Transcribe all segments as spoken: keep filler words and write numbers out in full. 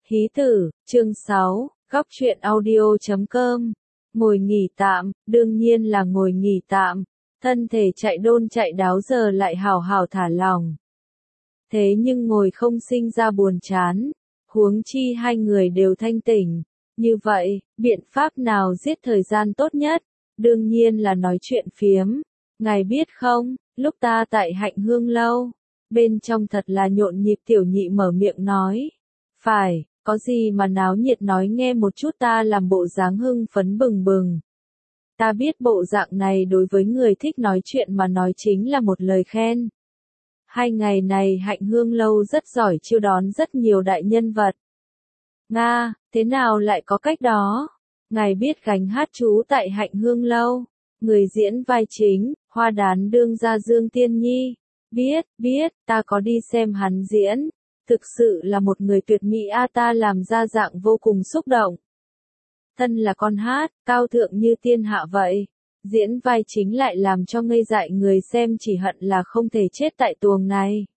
Hí tử, chương sáu, góc truyện audio chấm com. Ngồi nghỉ tạm, đương nhiên là ngồi nghỉ tạm. Thân thể chạy đôn chạy đáo giờ lại hào hào thả lỏng. Thế nhưng ngồi không sinh ra buồn chán, huống chi hai người đều thanh tỉnh. Như vậy, biện pháp nào giết thời gian tốt nhất? Đương nhiên là nói chuyện phiếm. Ngài biết không, lúc ta tại Hạnh Hương Lâu, bên trong thật là nhộn nhịp. Tiểu Nhị mở miệng nói. Phải, có gì mà náo nhiệt, nói nghe một chút. Ta làm bộ dáng hưng phấn bừng bừng. Ta biết bộ dạng này đối với người thích nói chuyện mà nói chính là một lời khen. Hai ngày này Hạnh Hương Lâu rất giỏi chiêu đón rất nhiều đại nhân vật. Nga, thế nào lại có cách đó? Ngài biết gánh hát chú tại Hạnh Hương Lâu, người diễn vai chính, hoa đán đương gia Dương Tiên Nhi. Biết, biết, ta có đi xem hắn diễn. Thực sự là một người tuyệt mỹ a, ta làm ra dạng vô cùng xúc động. Thân là con hát, cao thượng như thiên hạ vậy. Diễn vai chính lại làm cho ngây dại người xem, chỉ hận là không thể chết tại tuồng này.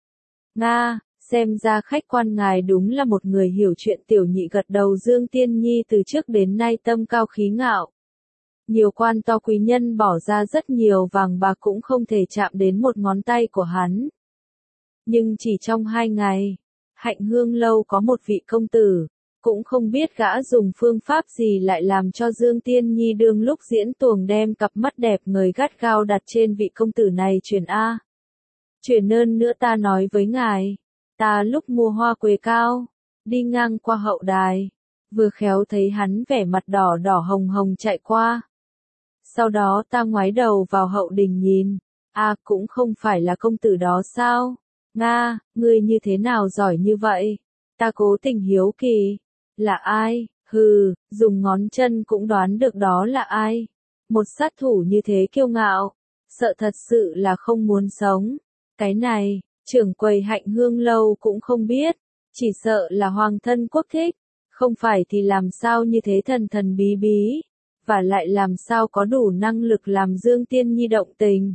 Nga, xem ra khách quan ngài đúng là một người hiểu chuyện. Tiểu Nhị gật đầu. Dương Tiên Nhi từ trước đến nay tâm cao khí ngạo. Nhiều quan to quý nhân bỏ ra rất nhiều vàng bạc cũng không thể chạm đến một ngón tay của hắn. Nhưng chỉ trong hai ngày, Hạnh Hương Lâu có một vị công tử, cũng không biết gã dùng phương pháp gì lại làm cho Dương Tiên Nhi đương lúc diễn tuồng đem cặp mắt đẹp người gắt gao đặt trên vị công tử này. Truyền A. Truyền ơn nữa ta nói với ngài, ta lúc mua hoa quế cao, đi ngang qua hậu đài, vừa khéo thấy hắn vẻ mặt đỏ đỏ hồng hồng chạy qua. Sau đó ta ngoái đầu vào hậu đình nhìn, à cũng không phải là công tử đó sao? Nga, ngươi như thế nào giỏi như vậy? Ta cố tình hiếu kỳ. Là ai? Hừ, dùng ngón chân cũng đoán được đó là ai. Một sát thủ như thế kiêu ngạo, sợ thật sự là không muốn sống. Cái này, trưởng quầy Hạnh Hương Lâu cũng không biết, chỉ sợ là hoàng thân quốc thích, không phải thì làm sao như thế thần thần bí bí, và lại làm sao có đủ năng lực làm Dương Tiên Nhi động tình.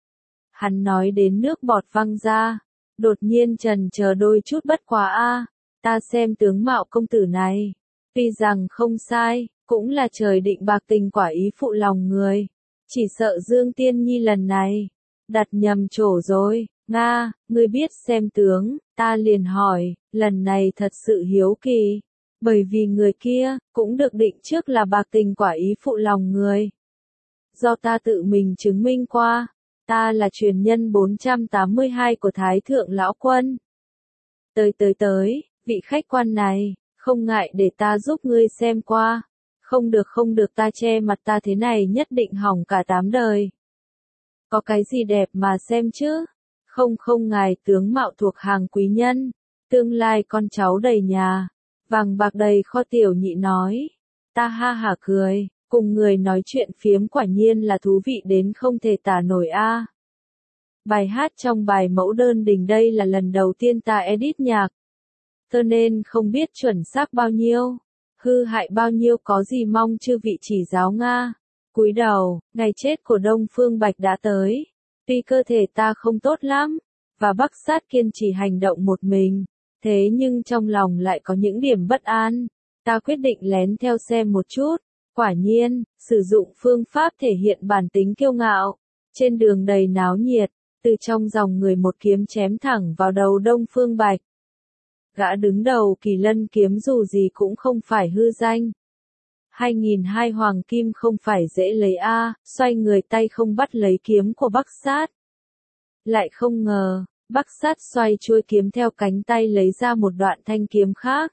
Hắn nói đến nước bọt văng ra, đột nhiên chần chờ đôi chút. Bất quá a, ta xem tướng mạo công tử này, tuy rằng không sai, cũng là trời định bạc tình quả ý phụ lòng người. Chỉ sợ Dương Tiên Nhi lần này đặt nhầm chỗ rồi. Nga, ngươi biết xem tướng, ta liền hỏi, lần này thật sự hiếu kỳ, bởi vì người kia cũng được định trước là bạc tình quả ý phụ lòng người. Do ta tự mình chứng minh qua, ta là truyền nhân bốn trăm tám mươi hai của Thái Thượng Lão Quân. Tới tới tới, vị khách quan này, không ngại để ta giúp ngươi xem qua. Không được không được, ta che mặt ta thế này nhất định hỏng cả tám đời. Có cái gì đẹp mà xem chứ? Không không, ngài tướng mạo thuộc hàng quý nhân, tương lai con cháu đầy nhà, vàng bạc đầy kho. Tiểu Nhị nói. Ta ha hả cười, cùng người nói chuyện phiếm quả nhiên là thú vị đến không thể tả nổi a. Bài hát trong bài mẫu đơn đình đây là lần đầu tiên ta edit nhạc, cho nên không biết chuẩn xác bao nhiêu, hư hại bao nhiêu, có gì mong chư vị chỉ giáo Nga. Cúi đầu, ngày chết của Đông Phương Bạch đã tới. Tuy cơ thể ta không tốt lắm, và Bắc Sát kiên trì hành động một mình, thế nhưng trong lòng lại có những điểm bất an. Ta quyết định lén theo xem một chút. Quả nhiên, sử dụng phương pháp thể hiện bản tính kiêu ngạo. Trên đường đầy náo nhiệt, từ trong dòng người một kiếm chém thẳng vào đầu Đông Phương Bạch. Gã đứng đầu Kỳ Lân kiếm dù gì cũng không phải hư danh. Hai nghìn hai hoàng kim không phải dễ lấy a, xoay người tay không bắt lấy kiếm của Bắc Sát. Lại không ngờ, Bắc Sát xoay chuôi kiếm theo cánh tay lấy ra một đoạn thanh kiếm khác.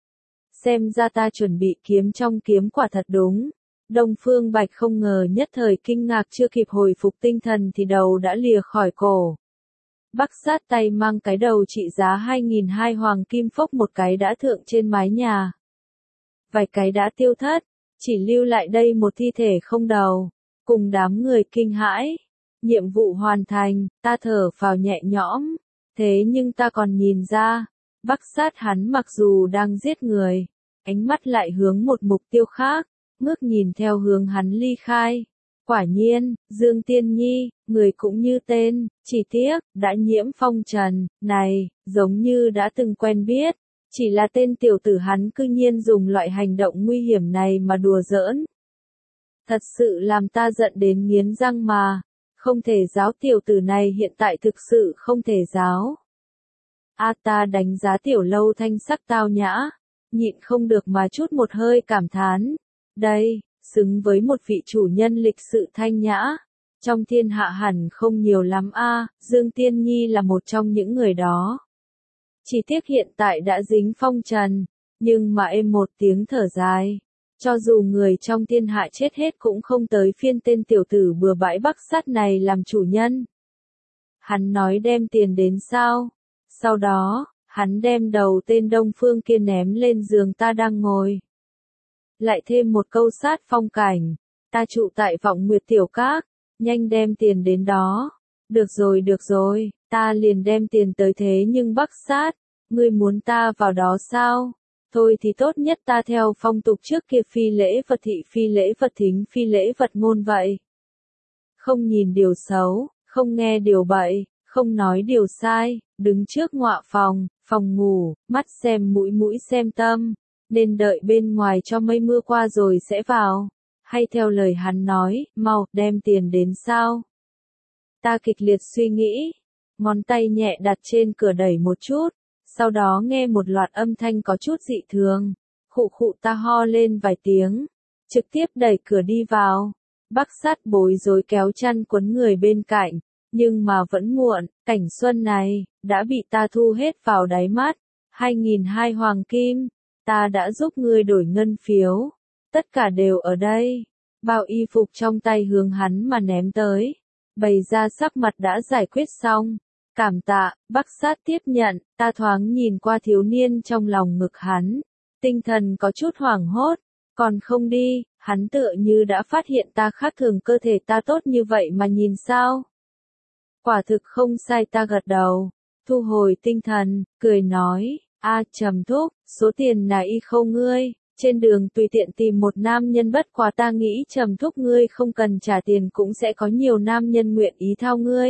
Xem ra ta chuẩn bị kiếm trong kiếm quả thật đúng. Đông Phương Bạch không ngờ, nhất thời kinh ngạc, chưa kịp hồi phục tinh thần thì đầu đã lìa khỏi cổ. Bắc Sát tay mang cái đầu trị giá hai nghìn hai hoàng kim phốc một cái đã thượng trên mái nhà. Vài cái đã tiêu thất, chỉ lưu lại đây một thi thể không đầu, cùng đám người kinh hãi. Nhiệm vụ hoàn thành, ta thở phào nhẹ nhõm. Thế nhưng ta còn nhìn ra, Bắc Sát hắn mặc dù đang giết người, ánh mắt lại hướng một mục tiêu khác, ngước nhìn theo hướng hắn ly khai. Quả nhiên, Dương Tiên Nhi, người cũng như tên, chỉ tiếc, đã nhiễm phong trần, này, giống như đã từng quen biết. Chỉ là tên tiểu tử hắn cư nhiên dùng loại hành động nguy hiểm này mà đùa giỡn. Thật sự làm ta giận đến nghiến răng mà. Không thể giáo tiểu tử này hiện tại thực sự không thể giáo. A ta đánh giá tiểu lâu thanh sắc tao nhã, nhịn không được mà chút một hơi cảm thán. Đây, xứng với một vị chủ nhân lịch sự thanh nhã. Trong thiên hạ hẳn không nhiều lắm a, Dương Tiên Nhi là một trong những người đó. Chỉ tiếc hiện tại đã dính phong trần, nhưng mà êm một tiếng thở dài. Cho dù người trong thiên hạ chết hết cũng không tới phiên tên tiểu tử bừa bãi Bắc Sát này làm chủ nhân. Hắn nói đem tiền đến sao? Sau đó, hắn đem đầu tên Đông Phương kia ném lên giường ta đang ngồi. Lại thêm một câu sát phong cảnh, ta trụ tại Vọng Nguyệt Tiểu Các, nhanh đem tiền đến đó. Được rồi được rồi, ta liền đem tiền tới thế nhưng Bắc Sát, ngươi muốn ta vào đó sao? Thôi thì tốt nhất ta theo phong tục trước kia phi lễ vật thị phi lễ vật thính phi lễ vật ngôn vậy. Không nhìn điều xấu, không nghe điều bậy, không nói điều sai, đứng trước ngọa phòng, phòng ngủ, mắt xem mũi mũi xem tâm, nên đợi bên ngoài cho mây mưa qua rồi sẽ vào. Hay theo lời hắn nói, mau, đem tiền đến sao? Ta kịch liệt suy nghĩ, ngón tay nhẹ đặt trên cửa đẩy một chút, sau đó nghe một loạt âm thanh có chút dị thường, khụ khụ ta ho lên vài tiếng, trực tiếp đẩy cửa đi vào. Bắc Sát bối rối kéo chăn quấn người bên cạnh, nhưng mà vẫn muộn, cảnh xuân này, đã bị ta thu hết vào đáy mắt. Hai nghìn hai hoàng kim, ta đã giúp ngươi đổi ngân phiếu, tất cả đều ở đây. Bao y phục trong tay hướng hắn mà ném tới, bày ra sắc mặt đã giải quyết xong. Cảm tạ, Bắc Sát tiếp nhận, ta thoáng nhìn qua thiếu niên trong lòng ngực hắn. Tinh thần có chút hoảng hốt, còn không đi, hắn tựa như đã phát hiện ta khác thường cơ thể ta tốt như vậy mà nhìn sao. Quả thực không sai ta gật đầu, thu hồi tinh thần, cười nói, a Trầm thúc, số tiền này không ngươi, trên đường tùy tiện tìm một nam nhân bất quá ta nghĩ Trầm thúc ngươi không cần trả tiền cũng sẽ có nhiều nam nhân nguyện ý thao ngươi.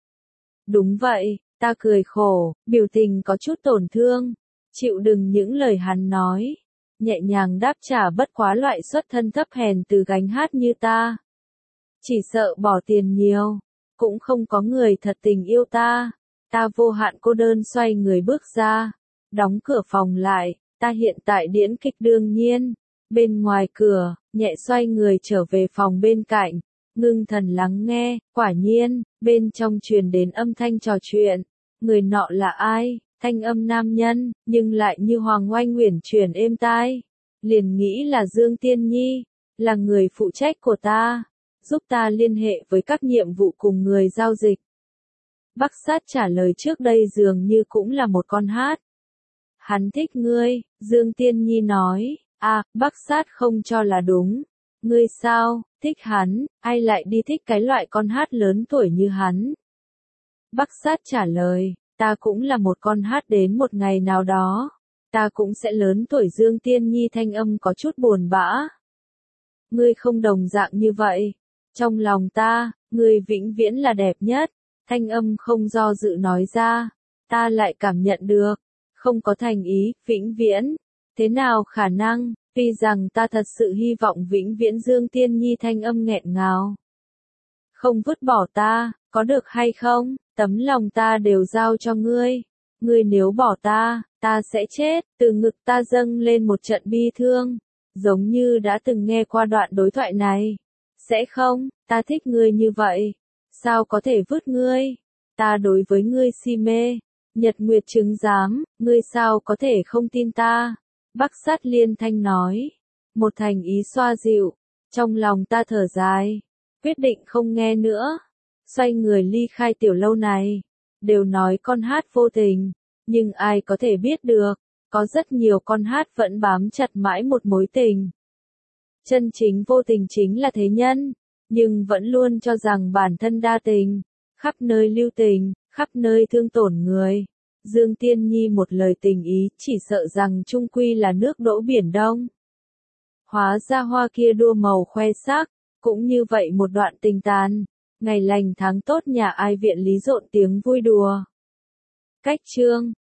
Đúng vậy, ta cười khổ, biểu tình có chút tổn thương, chịu đựng những lời hắn nói, nhẹ nhàng đáp trả bất quá loại xuất thân thấp hèn từ gánh hát như ta. Chỉ sợ bỏ tiền nhiều, cũng không có người thật tình yêu ta. Ta vô hạn cô đơn xoay người bước ra, đóng cửa phòng lại, ta hiện tại điển kịch đương nhiên. Bên ngoài cửa, nhẹ xoay người trở về phòng bên cạnh, ngưng thần lắng nghe, quả nhiên, bên trong truyền đến âm thanh trò chuyện. Người nọ là ai? Thanh âm nam nhân, nhưng lại như hoàng oanh uyển chuyển êm tai. Liền nghĩ là Dương Tiên Nhi, là người phụ trách của ta, giúp ta liên hệ với các nhiệm vụ cùng người giao dịch. Bắc Sát trả lời trước đây dường như cũng là một con hát. Hắn thích ngươi, Dương Tiên Nhi nói, à, Bắc Sát không cho là đúng. Ngươi sao, thích hắn, ai lại đi thích cái loại con hát lớn tuổi như hắn? Bắc Sát trả lời, ta cũng là một con hát đến một ngày nào đó, ta cũng sẽ lớn tuổi. Dương Tiên Nhi thanh âm có chút buồn bã. Ngươi không đồng dạng như vậy, trong lòng ta, ngươi vĩnh viễn là đẹp nhất. Thanh âm không do dự nói ra, ta lại cảm nhận được, không có thành ý, vĩnh viễn, thế nào khả năng, tuy rằng ta thật sự hy vọng vĩnh viễn. Dương Tiên Nhi thanh âm nghẹn ngào. Không vứt bỏ ta, có được hay không, tấm lòng ta đều giao cho ngươi, ngươi nếu bỏ ta, ta sẽ chết. Từ ngực ta dâng lên một trận bi thương, giống như đã từng nghe qua đoạn đối thoại này. Sẽ không, ta thích ngươi như vậy. Sao có thể vứt ngươi? Ta đối với ngươi si mê, nhật nguyệt chứng giám, ngươi sao có thể không tin ta? Bắc Sát liên thanh nói, một thành ý xoa dịu, trong lòng ta thở dài, quyết định không nghe nữa, xoay người ly khai tiểu lâu này. Đều nói con hát vô tình, nhưng ai có thể biết được, có rất nhiều con hát vẫn bám chặt mãi một mối tình. Chân chính vô tình chính là thế nhân, nhưng vẫn luôn cho rằng bản thân đa tình, khắp nơi lưu tình, khắp nơi thương tổn người. Dương Tiên Nhi một lời tình ý, chỉ sợ rằng chung quy là nước đổ biển đông. Hóa ra hoa kia đua màu khoe sắc, cũng như vậy một đoạn tình tàn, ngày lành tháng tốt nhà ai viện lý rộn tiếng vui đùa. Cách chương